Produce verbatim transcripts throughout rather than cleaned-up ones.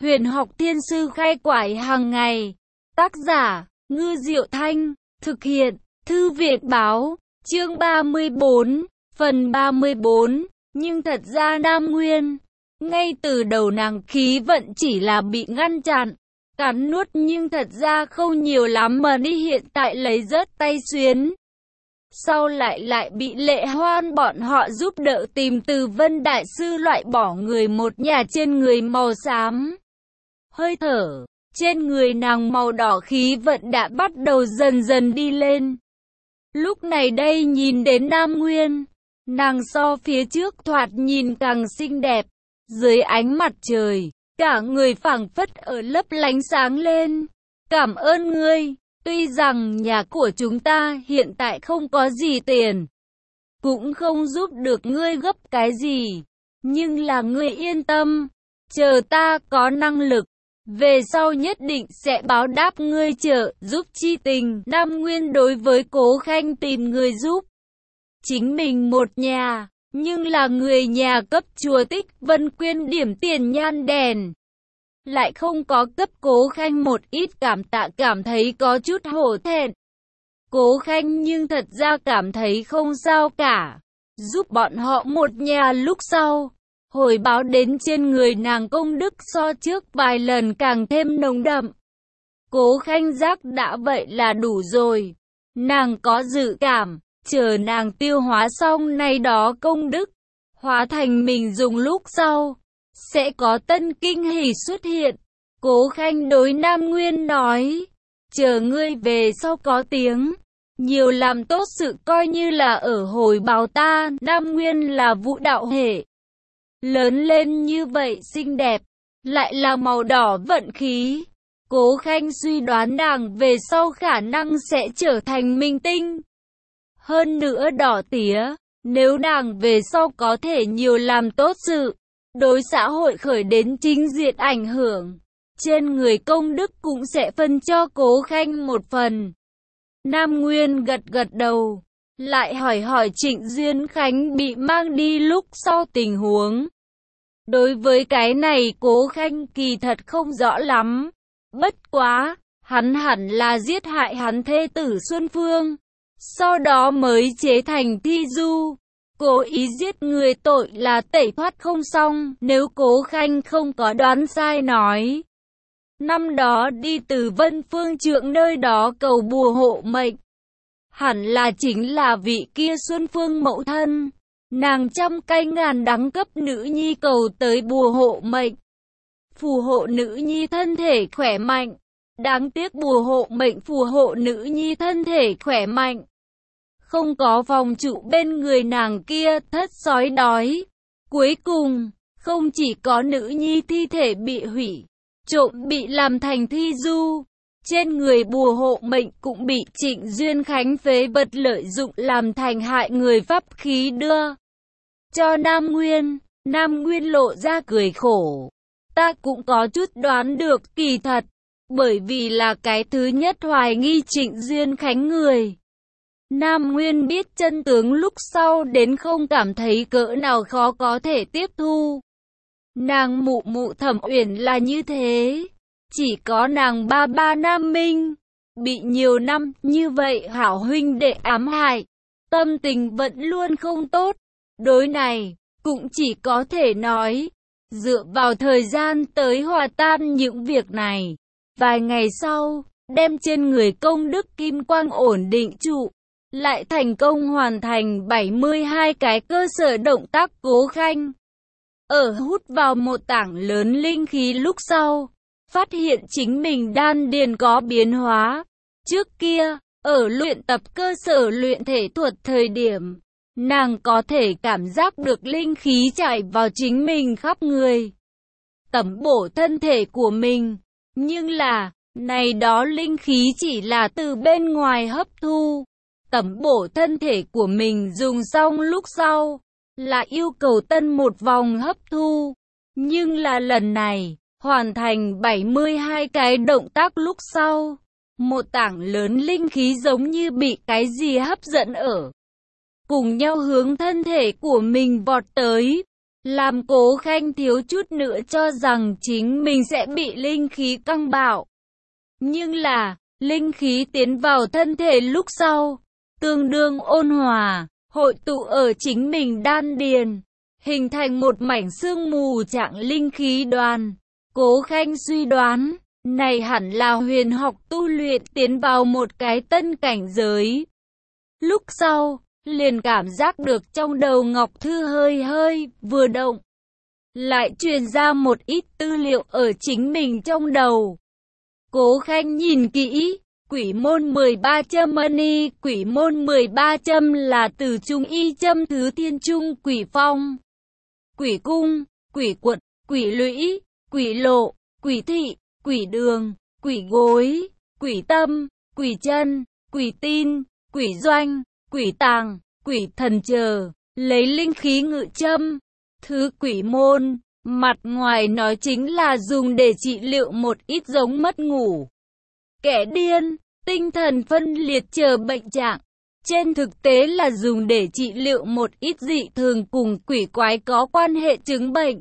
Huyền học thiên sư khai quải hàng ngày. Tác giả, Ngư Diệu Thanh. Thực hiện, Thư viện báo. Chương ba mươi bốn, phần ba mươi bốn. Nhưng thật ra Nam Nguyên, ngay từ đầu nàng khí vận chỉ là bị ngăn chặn, cắn nuốt, nhưng thật ra không nhiều lắm mà đi hiện tại lấy rớt tay xuyến. Sau lại lại bị Lệ Hoan bọn họ giúp đỡ tìm từ Vân Đại Sư loại bỏ người một nhà trên người màu xám. Hơi thở trên người nàng màu đỏ, khí vận đã bắt đầu dần dần đi lên. Lúc này đây nhìn đến Nam Nguyên, nàng so phía trước thoạt nhìn càng xinh đẹp. Dưới ánh mặt trời, cả người phảng phất ở lấp lánh sáng lên. Cảm ơn ngươi, tuy rằng nhà của chúng ta hiện tại không có gì tiền, cũng không giúp được ngươi gấp cái gì, nhưng là ngươi yên tâm, chờ ta có năng lực, về sau nhất định sẽ báo đáp ngươi trợ giúp chi tình. Nam Nguyên đối với Cố Khanh tìm người giúp chính mình một nhà, nhưng là người nhà cấp chùa Tích Vân Quyên điểm tiền nhan đèn, lại không có cấp Cố Khanh một ít cảm tạ, cảm thấy có chút hổ thẹn. Cố Khanh nhưng thật ra cảm thấy không sao cả, giúp bọn họ một nhà lúc sau, hồi báo đến trên người nàng công đức so trước vài lần càng thêm nồng đậm. Cố Khanh giác đã vậy là đủ rồi. Nàng có dự cảm, chờ nàng tiêu hóa xong này đó công đức, hóa thành mình dùng lúc sau, sẽ có tân kinh hỉ xuất hiện. Cố Khanh đối Nam Nguyên nói, chờ ngươi về sau có tiếng, nhiều làm tốt sự coi như là ở hồi báo ta. Nam Nguyên là vũ đạo hệ, lớn lên như vậy xinh đẹp, lại là màu đỏ vận khí. Cố Khanh suy đoán nàng về sau khả năng sẽ trở thành minh tinh. Hơn nữa đỏ tía, nếu nàng về sau có thể nhiều làm tốt sự, đối xã hội khởi đến chính diện ảnh hưởng, trên người công đức cũng sẽ phân cho Cố Khanh một phần. Nam Nguyên gật gật đầu, lại hỏi hỏi Trịnh Duyên Khánh bị mang đi lúc sau tình huống. Đối với cái này Cố Khanh kỳ thật không rõ lắm, bất quá, hắn hẳn là giết hại hắn thê tử Xuân Phương, sau đó mới chế thành thi du. Cố ý giết người tội là tẩy thoát không xong, nếu Cố Khanh không có đoán sai nói. Năm đó đi từ Vân Phương Trượng nơi đó cầu bùa hộ mệnh, hẳn là chính là vị kia Xuân Phương mẫu thân. Nàng trăm cây ngàn đắng cấp nữ nhi cầu tới bùa hộ mệnh, phù hộ nữ nhi thân thể khỏe mạnh. Đáng tiếc bùa hộ mệnh phù hộ nữ nhi thân thể khỏe mạnh, không có phòng trụ bên người nàng kia thất sói đói. Cuối cùng, không chỉ có nữ nhi thi thể bị hủy, trộm bị làm thành thi du, trên người bùa hộ mệnh cũng bị Trịnh Duyên Khánh phế vật lợi dụng làm thành hại người pháp khí đưa cho Nam Nguyên. Nam Nguyên lộ ra cười khổ. Ta cũng có chút đoán được kỳ thật, bởi vì là cái thứ nhất hoài nghi Trịnh Duyên Khánh người. Nam Nguyên biết chân tướng lúc sau đến không cảm thấy cỡ nào khó có thể tiếp thu. Nàng mụ mụ Thẩm Uyển là như thế, chỉ có nàng ba ba Nam Minh bị nhiều năm như vậy hảo huynh đệ ám hại, tâm tình vẫn luôn không tốt. Đối này, cũng chỉ có thể nói, dựa vào thời gian tới hòa tan những việc này. Vài ngày sau, đem trên người công đức kim quang ổn định trụ, lại thành công hoàn thành bảy mươi hai cái cơ sở động tác. Cố Khanh ở hút vào một tảng lớn linh khí lúc sau, phát hiện chính mình đan điền có biến hóa. Trước kia, ở luyện tập cơ sở luyện thể thuật thời điểm, nàng có thể cảm giác được linh khí chảy vào chính mình khắp người, tẩm bổ thân thể của mình. Nhưng là, này đó linh khí chỉ là từ bên ngoài hấp thu, tẩm bổ thân thể của mình dùng xong lúc sau, là yêu cầu tân một vòng hấp thu. Nhưng là lần này, hoàn thành bảy mươi hai cái động tác lúc sau, một tảng lớn linh khí giống như bị cái gì hấp dẫn ở, cùng nhau hướng thân thể của mình vọt tới. làm Cố Khanh thiếu chút nữa cho rằng chính mình sẽ bị linh khí căng bạo. Nhưng là, linh khí tiến vào thân thể lúc sau, tương đương ôn hòa, hội tụ ở chính mình đan điền, hình thành một mảnh sương mù trạng linh khí đoàn. Cố Khanh suy đoán, này hẳn là huyền học tu luyện tiến vào một cái tân cảnh giới. Lúc sau, liền cảm giác được trong đầu Ngọc Thư hơi hơi vừa động, lại truyền ra một ít tư liệu ở chính mình trong đầu. Cố Khanh nhìn kỹ, Quỷ môn mười ba châm mani, Quỷ môn mười ba châm là từ Trung y châm thứ thiên trung quỷ phong, quỷ cung, quỷ quật, quỷ lũy, quỷ lộ, quỷ thị, quỷ đường, quỷ gối, quỷ tâm, quỷ chân, quỷ tin, quỷ doanh, quỷ tàng, quỷ thần chờ, lấy linh khí ngự châm. Thứ quỷ môn, mặt ngoài nói chính là dùng để trị liệu một ít giống mất ngủ, kẻ điên, tinh thần phân liệt chờ bệnh trạng. Trên thực tế là dùng để trị liệu một ít dị thường cùng quỷ quái có quan hệ chứng bệnh.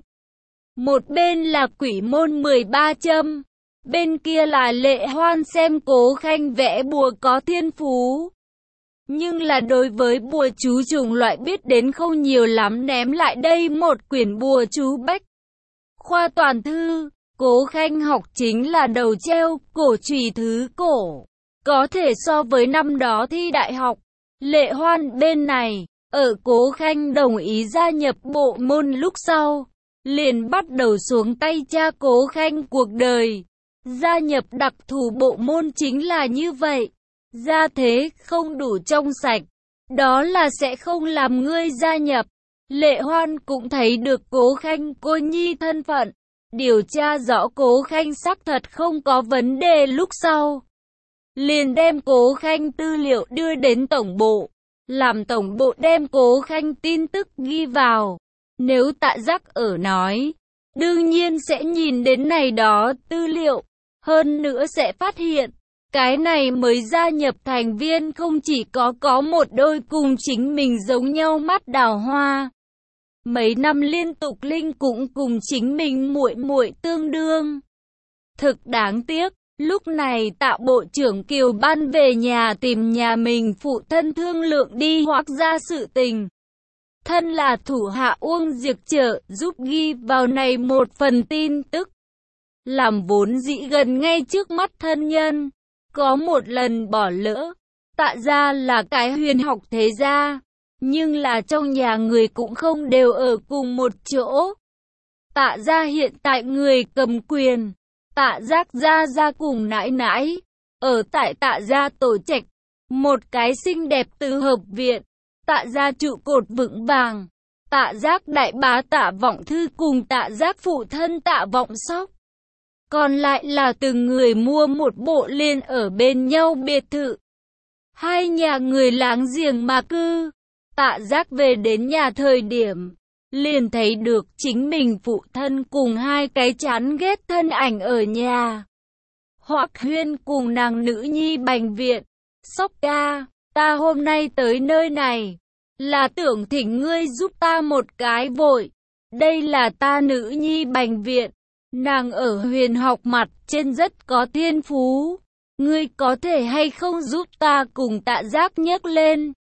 Một bên là quỷ môn mười ba châm, bên kia là Lệ Hoan xem Cố Khanh vẽ bùa có thiên phú. Nhưng là đối với bùa chú chủng loại biết đến không nhiều lắm, ném lại đây một quyển bùa chú bách khoa toàn thư. Cố Khanh học chính là đầu treo, cổ trùy thứ cổ, có thể so với năm đó thi đại học. Lệ Hoan bên này, ở Cố Khanh đồng ý gia nhập bộ môn lúc sau, liền bắt đầu xuống tay tra Cố Khanh cuộc đời. Gia nhập đặc thù bộ môn chính là như vậy. Gia thế không đủ trong sạch, đó là sẽ không làm ngươi gia nhập. Lệ Hoan cũng thấy được Cố Khanh cô nhi thân phận, điều tra rõ Cố Khanh xác thật không có vấn đề lúc sau, liền đem Cố Khanh tư liệu đưa đến tổng bộ, làm tổng bộ đem Cố Khanh tin tức ghi vào. Nếu Tạ Giác ở nói, đương nhiên sẽ nhìn đến này đó tư liệu, hơn nữa sẽ phát hiện, cái này mới gia nhập thành viên không chỉ có có một đôi cùng chính mình giống nhau mắt đào hoa. Mấy năm liên tục linh cũng cùng chính mình muội muội tương đương. Thực đáng tiếc, lúc này Tạ bộ trưởng Kiều Ban về nhà tìm nhà mình phụ thân thương lượng đi Hoắc gia sự tình. Thân là thủ hạ Uông Diệp Trợ giúp ghi vào này một phần tin tức. Làm vốn dĩ gần ngay trước mắt thân nhân, có một lần bỏ lỡ. Tạ gia là cái huyền học thế gia, nhưng là trong nhà người cũng không đều ở cùng một chỗ. Tạ gia hiện tại người cầm quyền, Tạ Giác gia gia cùng nãi nãi, ở tại Tạ gia tổ trạch, một cái xinh đẹp tứ hợp viện. Tạ gia trụ cột vững vàng, Tạ Giác đại bá Tạ Vọng Thư cùng Tạ Giác phụ thân Tạ Vọng Sóc, còn lại là từng người mua một bộ liền ở bên nhau biệt thự. Hai nhà người láng giềng mà cư. Tạ Giác về đến nhà thời điểm, liền thấy được chính mình phụ thân cùng hai cái chán ghét thân ảnh ở nhà. Hoắc Huyên cùng nàng nữ nhi Bành Viện, Sóc ca, ta hôm nay tới nơi này, là tưởng thỉnh ngươi giúp ta một cái vội. Đây là ta nữ nhi Bành Viện, nàng ở huyền học mặt trên rất có thiên phú. Ngươi có thể hay không giúp ta cùng Tạ Giác nhấc lên,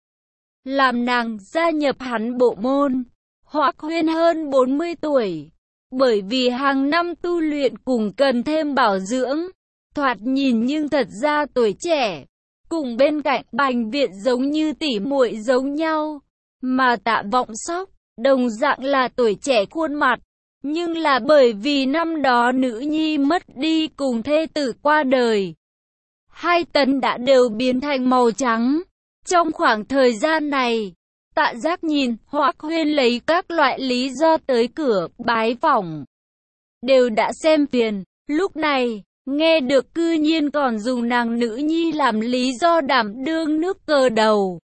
làm nàng gia nhập hắn bộ môn. Hoắc Huyên hơn bốn mươi tuổi, bởi vì hàng năm tu luyện cùng cần thêm bảo dưỡng, thoạt nhìn nhưng thật ra tuổi trẻ, cùng bên cạnh Bành Viện giống như tỉ muội giống nhau. Mà Tạ Vọng Sóc, đồng dạng là tuổi trẻ khuôn mặt, nhưng là bởi vì năm đó nữ nhi mất đi cùng thê tử qua đời, hai tấn đã đều biến thành màu trắng. Trong khoảng thời gian này, Tạ Giác nhìn Hoắc Huyên lấy các loại lý do tới cửa bái phỏng, đều đã xem phiền. Lúc này, nghe được cư nhiên còn dùng nàng nữ nhi làm lý do đảm đương nước cờ đầu.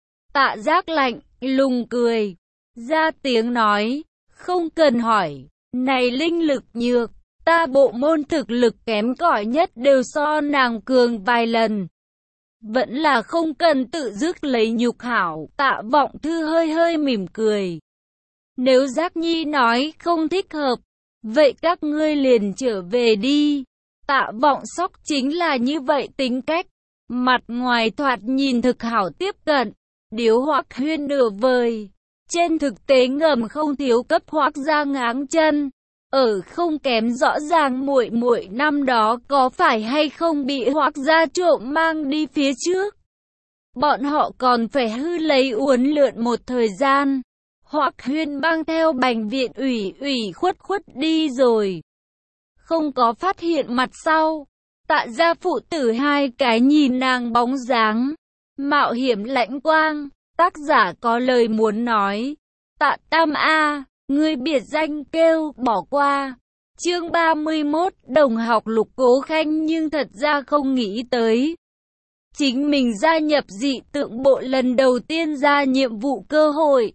Tạ Giác lạnh lùng cười, ra tiếng nói, không cần hỏi, này linh lực nhược, ta bộ môn thực lực kém cỏi nhất đều so nàng cường vài lần. Vẫn là không cần tự dứt lấy nhục hảo. Tạ Vọng Thư hơi hơi mỉm cười, Nếu Giác Nhi nói không thích hợp, vậy các ngươi liền trở về đi. Tạ Vọng Sóc chính là như vậy tính cách, mặt ngoài thoạt nhìn thực hảo tiếp cận, điếu Hoắc Huyên nửa vời, trên thực tế ngầm không thiếu cấp Hoắc gia ngáng chân. Ở không kém rõ ràng muội muội năm đó có phải hay không bị Hoắc gia trộm mang đi phía trước. Bọn họ còn phải hư lấy uốn lượn một thời gian. Hoắc Huyên mang theo bệnh viện ủy ủy khuất khuất đi rồi. Không có phát hiện mặt sau. Tạ gia phụ tử hai cái nhìn nàng bóng dáng. Mạo hiểm lãnh quang. Tác giả có lời muốn nói. Tạ Tam A, ngươi biệt danh kêu bỏ qua. Chương ba mươi mốt, đồng học Lục Cố Khanh nhưng thật ra không nghĩ tới. Chính mình gia nhập dị tượng bộ lần đầu tiên ra nhiệm vụ cơ hội.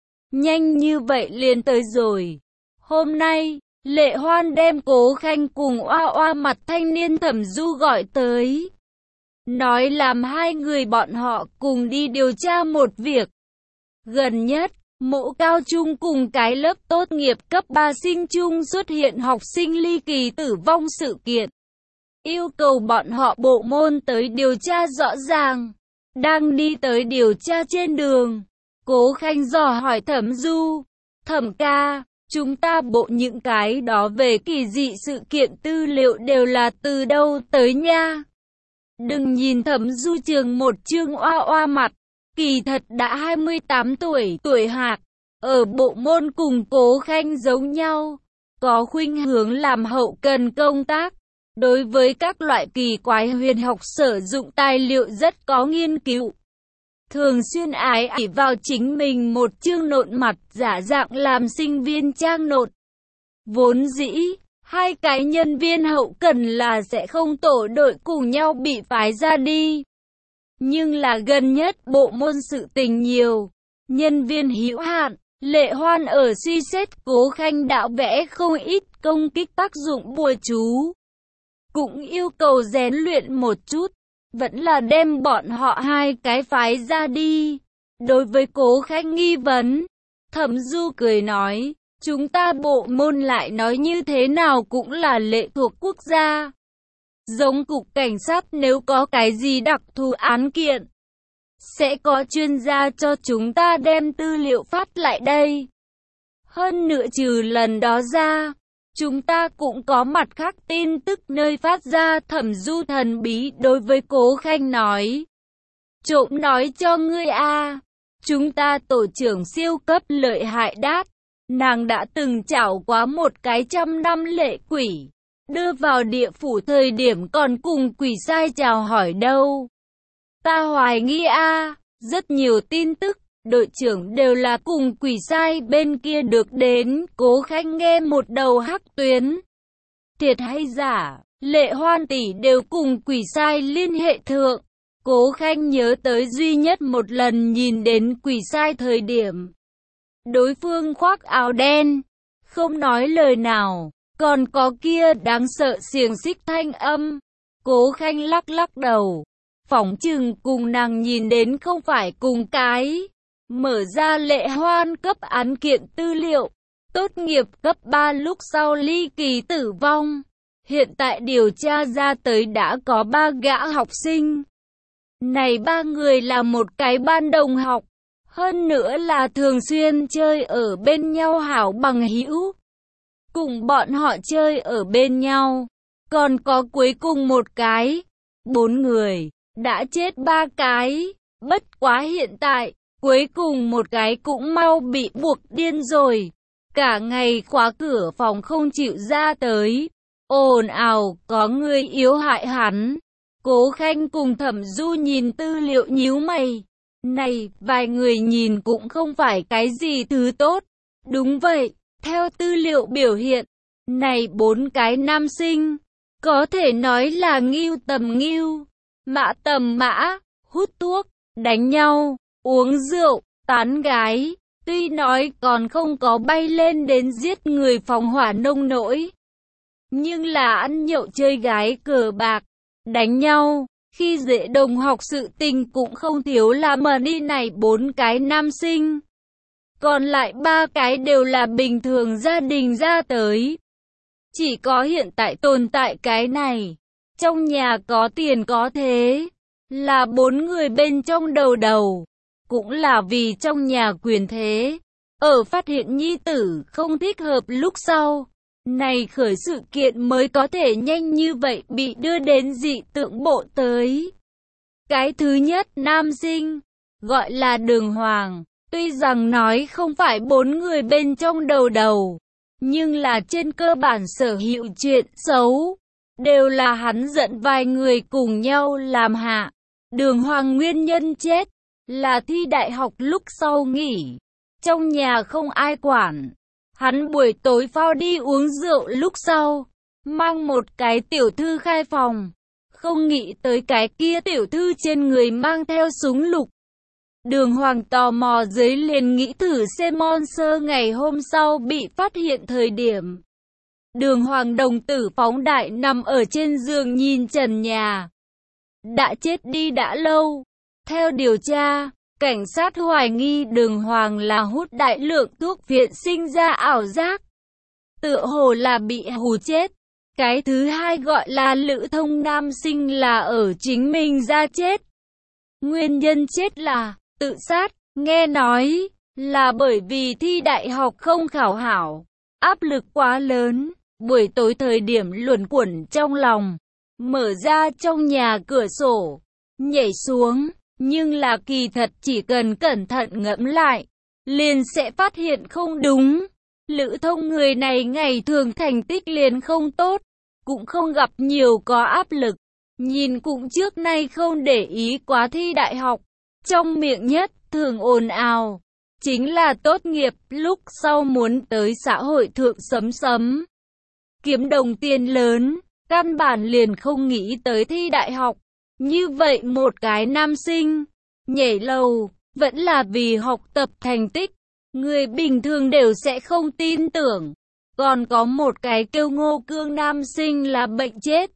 Nhanh như vậy liền tới rồi. Hôm nay, Lệ Hoan đem Cố Khanh cùng oa oa mặt thanh niên Thẩm Du gọi tới. Nói làm hai người bọn họ cùng đi điều tra một việc. Gần nhất, mộ cao trung cùng cái lớp tốt nghiệp cấp ba sinh chung xuất hiện học sinh ly kỳ tử vong sự kiện. Yêu cầu bọn họ bộ môn tới điều tra rõ ràng. Đang đi tới điều tra trên đường, Cố Khanh dò hỏi Thẩm Du, Thẩm ca, chúng ta bộ những cái đó về kỳ dị sự kiện tư liệu đều là từ đâu tới nha? Đừng nhìn Thẩm Du trường một chương oa oa mặt, kỳ thật đã hai mươi tám tuổi, tuổi hạc, ở bộ môn cùng Cố Khanh giống nhau, có khuynh hướng làm hậu cần công tác. Đối với các loại kỳ quái huyền học sử dụng tài liệu rất có nghiên cứu. Thường xuyên ái ỷ vào chính mình một chương nộn mặt giả dạng làm sinh viên trang nộn. Vốn dĩ, hai cái nhân viên hậu cần là sẽ không tổ đội cùng nhau bị phái ra đi. Nhưng là gần nhất bộ môn sự tình nhiều, nhân viên hữu hạn, Lệ Hoan ở suy xét Cố Khanh đạo vẽ không ít công kích tác dụng bùa chú. Cũng yêu cầu rèn luyện một chút, vẫn là đem bọn họ hai cái phái ra đi. Đối với Cố Khanh nghi vấn, Thẩm Du cười nói, chúng ta bộ môn lại nói như thế nào cũng là lệ thuộc quốc gia. Giống cục cảnh sát nếu có cái gì đặc thù án kiện, sẽ có chuyên gia cho chúng ta đem tư liệu phát lại đây. Hơn nữa trừ lần đó ra, chúng ta cũng có mặt khác tin tức nơi phát ra. Thẩm Du thần bí đối với Cố Khanh nói. Trộm nói cho ngươi a, chúng ta tổ trưởng siêu cấp lợi hại đát. Nàng đã từng chảo quá một cái trăm năm lệ quỷ. Đưa vào địa phủ thời điểm còn cùng quỷ sai chào hỏi đâu. Ta hoài nghi a, rất nhiều tin tức. Đội trưởng đều là cùng quỷ sai bên kia được đến. Cố Khanh nghe một đầu hắc tuyến. Thiệt hay giả, Lệ Hoan tỷ đều cùng quỷ sai liên hệ thượng. Cố Khanh nhớ tới duy nhất một lần nhìn đến quỷ sai thời điểm. Đối phương khoác áo đen, không nói lời nào, còn có kia đáng sợ xiềng xích thanh âm. Cố Khanh lắc lắc đầu, phỏng chừng cùng nàng nhìn đến không phải cùng cái. Mở ra Lệ Hoan cấp án kiện tư liệu, tốt nghiệp cấp ba lúc sau ly kỳ tử vong. Hiện tại điều tra ra tới đã có ba gã học sinh. Này ba người là một cái ban đồng học, hơn nữa là thường xuyên chơi ở bên nhau hảo bằng hữu. Cùng bọn họ chơi ở bên nhau, còn có cuối cùng một cái, bốn người, đã chết ba cái, bất quá hiện tại. Cuối cùng một cái cũng mau bị buộc điên rồi. Cả ngày khóa cửa phòng không chịu ra tới. Ồn ào, có người yếu hại hắn. Cố Khanh cùng Thẩm Du nhìn tư liệu nhíu mày. Này, vài người nhìn cũng không phải cái gì thứ tốt. Đúng vậy, theo tư liệu biểu hiện, này bốn cái nam sinh, có thể nói là ngưu tầm ngưu, mã tầm mã, hút thuốc, đánh nhau, uống rượu, tán gái, tuy nói còn không có bay lên đến giết người phóng hỏa nông nỗi. Nhưng là ăn nhậu chơi gái cờ bạc, đánh nhau, khi dễ đồng học sự tình cũng không thiếu là mà đi này bốn cái nam sinh. còn lại ba cái đều là bình thường gia đình ra tới. Chỉ có hiện tại tồn tại cái này. Trong nhà có tiền có thế, là bốn người bên trong đầu đầu. Cũng là vì trong nhà quyền thế, ở phát hiện nhi tử không thích hợp lúc sau. Này khởi sự kiện mới có thể nhanh như vậy bị đưa đến dị tượng bộ tới. Cái thứ nhất nam sinh, gọi là Đường Hoàng. Tuy rằng nói không phải bốn người bên trong đầu đầu, nhưng là trên cơ bản sở hữu chuyện xấu, đều là hắn dẫn vài người cùng nhau làm hạ. Đường Hoàng nguyên nhân chết, là thi đại học lúc sau nghỉ. Trong nhà không ai quản. Hắn buổi tối phao đi uống rượu lúc sau, mang một cái tiểu thư khai phòng. Không nghĩ tới cái kia tiểu thư trên người mang theo súng lục. Đường Hoàng tò mò dưới liền nghĩ thử xem Monster ngày hôm sau bị phát hiện thời điểm. Đường Hoàng đồng tử phóng đại nằm ở trên giường nhìn trần nhà. Đã chết đi đã lâu. Theo điều tra, cảnh sát hoài nghi Đường Hoàng là hút đại lượng thuốc viện sinh ra ảo giác. Tựa hồ là bị hù chết. Cái thứ hai gọi là Lữ Thông nam sinh là ở chính mình ra chết. Nguyên nhân chết là tự sát, nghe nói là bởi vì thi đại học không khảo hảo, áp lực quá lớn, buổi tối thời điểm luẩn quẩn trong lòng, mở ra trong nhà cửa sổ, nhảy xuống, nhưng là kỳ thật chỉ cần cẩn thận ngẫm lại, liền sẽ phát hiện không đúng. Lữ Thông người này ngày thường thành tích liền không tốt, cũng không gặp nhiều có áp lực, nhìn cũng trước nay không để ý quá thi đại học. Trong miệng nhất thường ồn ào, chính là tốt nghiệp lúc sau muốn tới xã hội thượng sấm sấm. Kiếm đồng tiền lớn, căn bản liền không nghĩ tới thi đại học. Như vậy một cái nam sinh, nhảy lầu, vẫn là vì học tập thành tích. Người bình thường đều sẽ không tin tưởng. Còn có một cái kêu Ngô Cương nam sinh là bệnh chết.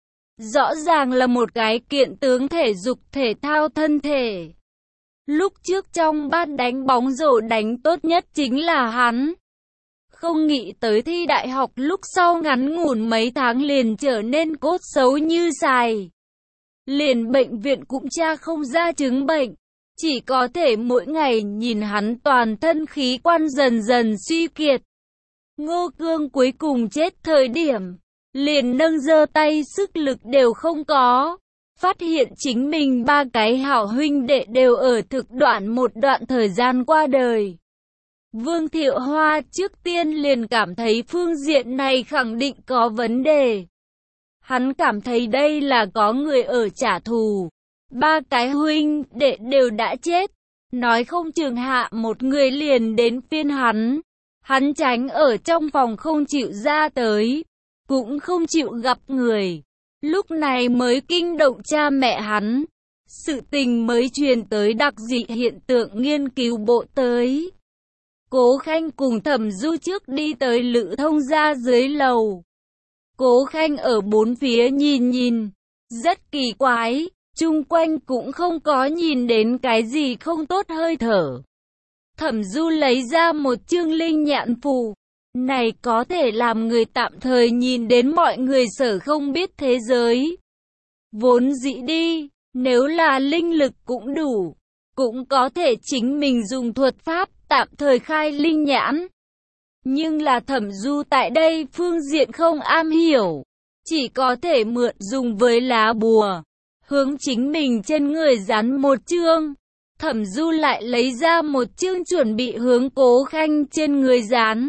Rõ ràng là một cái kiện tướng thể dục thể thao thân thể. Lúc trước trong ban đánh bóng rổ đánh tốt nhất chính là hắn. Không nghĩ tới thi đại học lúc sau ngắn ngủn mấy tháng liền trở nên cốt xấu như xài. Liền bệnh viện cũng tra không ra chứng bệnh. Chỉ có thể mỗi ngày nhìn hắn toàn thân khí quan dần dần suy kiệt. Ngô Cương cuối cùng chết thời điểm, liền nâng giơ tay sức lực đều không có. Phát hiện chính mình ba cái hảo huynh đệ đều ở thực đoạn một đoạn thời gian qua đời. Vương Thiệu Hoa trước tiên liền cảm thấy phương diện này khẳng định có vấn đề. Hắn cảm thấy đây là có người ở trả thù. Ba cái huynh đệ đều đã chết. Nói không chừng hạ một người liền đến phiên hắn. Hắn tránh ở trong phòng không chịu ra tới. Cũng không chịu gặp người. Lúc này mới kinh động cha mẹ hắn. Sự tình mới truyền tới đặc dị hiện tượng nghiên cứu bộ tới. Cố Khanh cùng Thẩm Du trước đi tới Lữ Thông ra dưới lầu. Cố Khanh ở bốn phía nhìn nhìn. Rất kỳ quái. Chung quanh cũng không có nhìn đến cái gì không tốt hơi thở. Thẩm Du lấy ra một chương linh nhãn phù. Này có thể làm người tạm thời nhìn đến mọi người sở không biết thế giới. Vốn dĩ đi, nếu là linh lực cũng đủ, cũng có thể chính mình dùng thuật pháp tạm thời khai linh nhãn. Nhưng là Thẩm Du tại đây phương diện không am hiểu, chỉ có thể mượn dùng với lá bùa, hướng chính mình trên người dán một chương. Thẩm Du lại lấy ra một chương chuẩn bị hướng Cố Khanh trên người dán.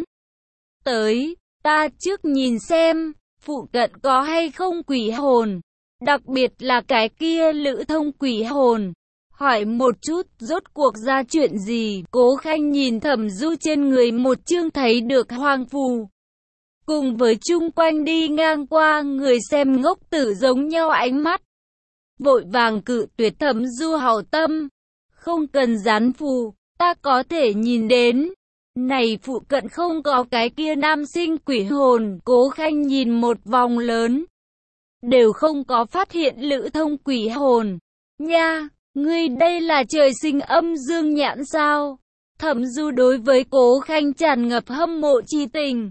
Tới, ta trước nhìn xem, phụ cận có hay không quỷ hồn, đặc biệt là cái kia Lữ Thông quỷ hồn. Hỏi một chút, rốt cuộc ra chuyện gì? Cố Khanh nhìn Thẩm Du trên người một chương thấy được hoang phù. Cùng với chung quanh đi ngang qua người xem ngốc tử giống nhau ánh mắt. Vội vàng cự tuyệt Thẩm Du hảo tâm. Không cần dán phù, ta có thể nhìn đến. Này phụ cận không có cái kia nam sinh quỷ hồn. Cố Khanh nhìn một vòng lớn, đều không có phát hiện Lữ Thông quỷ hồn. Nha, ngươi đây là trời sinh âm dương nhãn sao? Thẩm Du đối với Cố Khanh tràn ngập hâm mộ chi tình.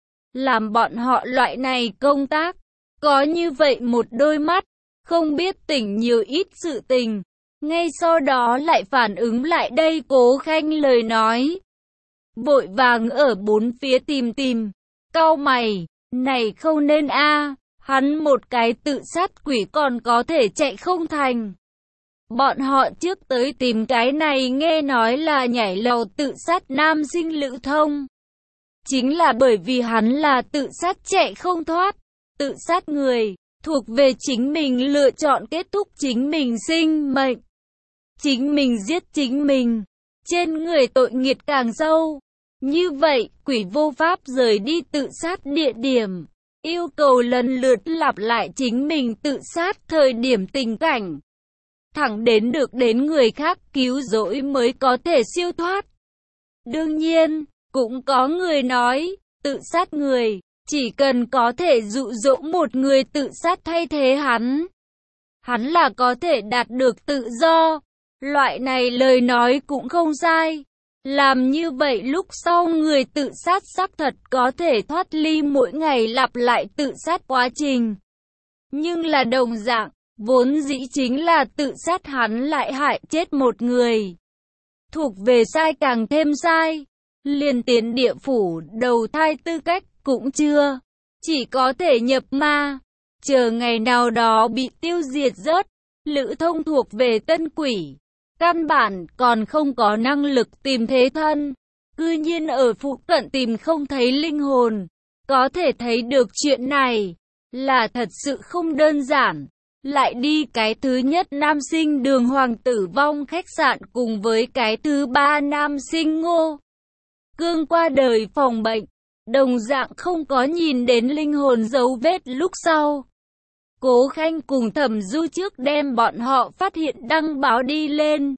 Làm bọn họ loại này công tác, có như vậy một đôi mắt, không biết tỉnh nhiều ít sự tình. Ngay sau đó lại phản ứng lại đây Cố Khanh lời nói. Vội vàng ở bốn phía tìm tìm, cau mày, này không nên a, hắn một cái tự sát quỷ còn có thể chạy không thành. Bọn họ trước tới tìm cái này nghe nói là nhảy lầu tự sát nam sinh Lữ Thông. Chính là bởi vì hắn là tự sát chạy không thoát, tự sát người, thuộc về chính mình lựa chọn kết thúc chính mình sinh mệnh. Chính mình giết chính mình, trên người tội nghiệt càng sâu. Như vậy, quỷ vô pháp rời đi tự sát địa điểm, yêu cầu lần lượt lặp lại chính mình tự sát thời điểm tình cảnh. Thẳng đến được đến người khác cứu rỗi mới có thể siêu thoát. Đương nhiên, cũng có người nói, tự sát người, chỉ cần có thể dụ dỗ một người tự sát thay thế hắn, hắn là có thể đạt được tự do. Loại này lời nói cũng không sai. Làm như vậy lúc sau người tự sát xác thật có thể thoát ly mỗi ngày lặp lại tự sát quá trình. Nhưng là đồng dạng, vốn dĩ chính là tự sát hắn lại hại chết một người. Thuộc về sai càng thêm sai. Liền tiến địa phủ đầu thai tư cách cũng chưa. Chỉ có thể nhập ma. Chờ ngày nào đó bị tiêu diệt rớt. Lữ Thông thuộc về tân quỷ. Căn bản còn không có năng lực tìm thế thân. Cư nhiên ở phụ cận tìm không thấy linh hồn. Có thể thấy được chuyện này là thật sự không đơn giản. Lại đi cái thứ nhất nam sinh Đường Hoàng tử vong khách sạn cùng với cái thứ ba nam sinh Ngô Cương qua đời phòng bệnh. Đồng dạng không có nhìn đến linh hồn dấu vết lúc sau. Cố Khanh cùng Thẩm Du trước đem bọn họ phát hiện đăng báo đi lên.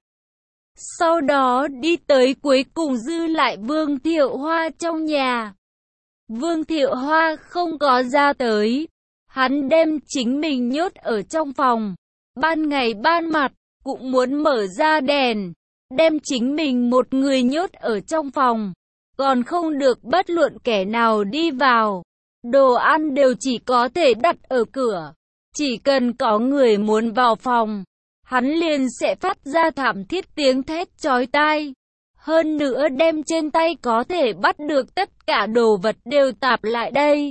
Sau đó đi tới cuối cùng dư lại Vương Thiệu Hoa trong nhà. Vương Thiệu Hoa không có ra tới. Hắn đem chính mình nhốt ở trong phòng. Ban ngày ban mặt, cũng muốn mở ra đèn. Đem chính mình một người nhốt ở trong phòng. Còn không được bất luận kẻ nào đi vào. Đồ ăn đều chỉ có thể đặt ở cửa. Chỉ cần có người muốn vào phòng, hắn liền sẽ phát ra thảm thiết tiếng thét chói tai. Hơn nữa đem trên tay có thể bắt được tất cả đồ vật đều tạp lại đây.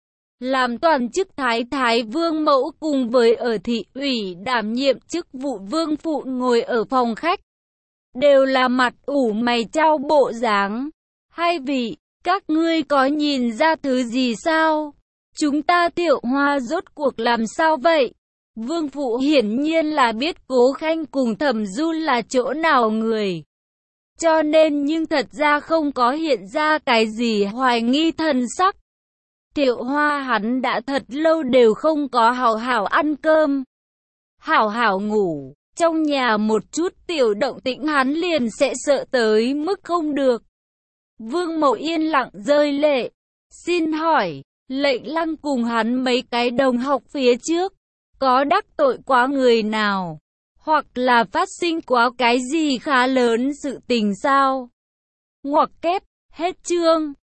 Làm toàn chức thái thái vương mẫu cùng với ở thị ủy đảm nhiệm chức vụ vương phụ ngồi ở phòng khách. Đều là mặt ủ mày chau bộ dáng. Hai vị, các ngươi có nhìn ra thứ gì sao? Chúng ta Thiệu Hoa rốt cuộc làm sao vậy? Vương phụ hiển nhiên là biết Cố Khanh cùng Thẩm Du là chỗ nào người. Cho nên nhưng thật ra không có hiện ra cái gì hoài nghi thần sắc. Thiệu Hoa hắn đã thật lâu đều không có hảo hảo ăn cơm, hảo hảo ngủ. Trong nhà một chút tiểu động tĩnh hắn liền sẽ sợ tới mức không được. Vương Mậu yên lặng rơi lệ. Xin hỏi, Lệnh Lăng cùng hắn mấy cái đồng học phía trước, có đắc tội quá người nào? Hoặc là phát sinh quá cái gì khá lớn sự tình sao? Ngoặc kép, hết chương.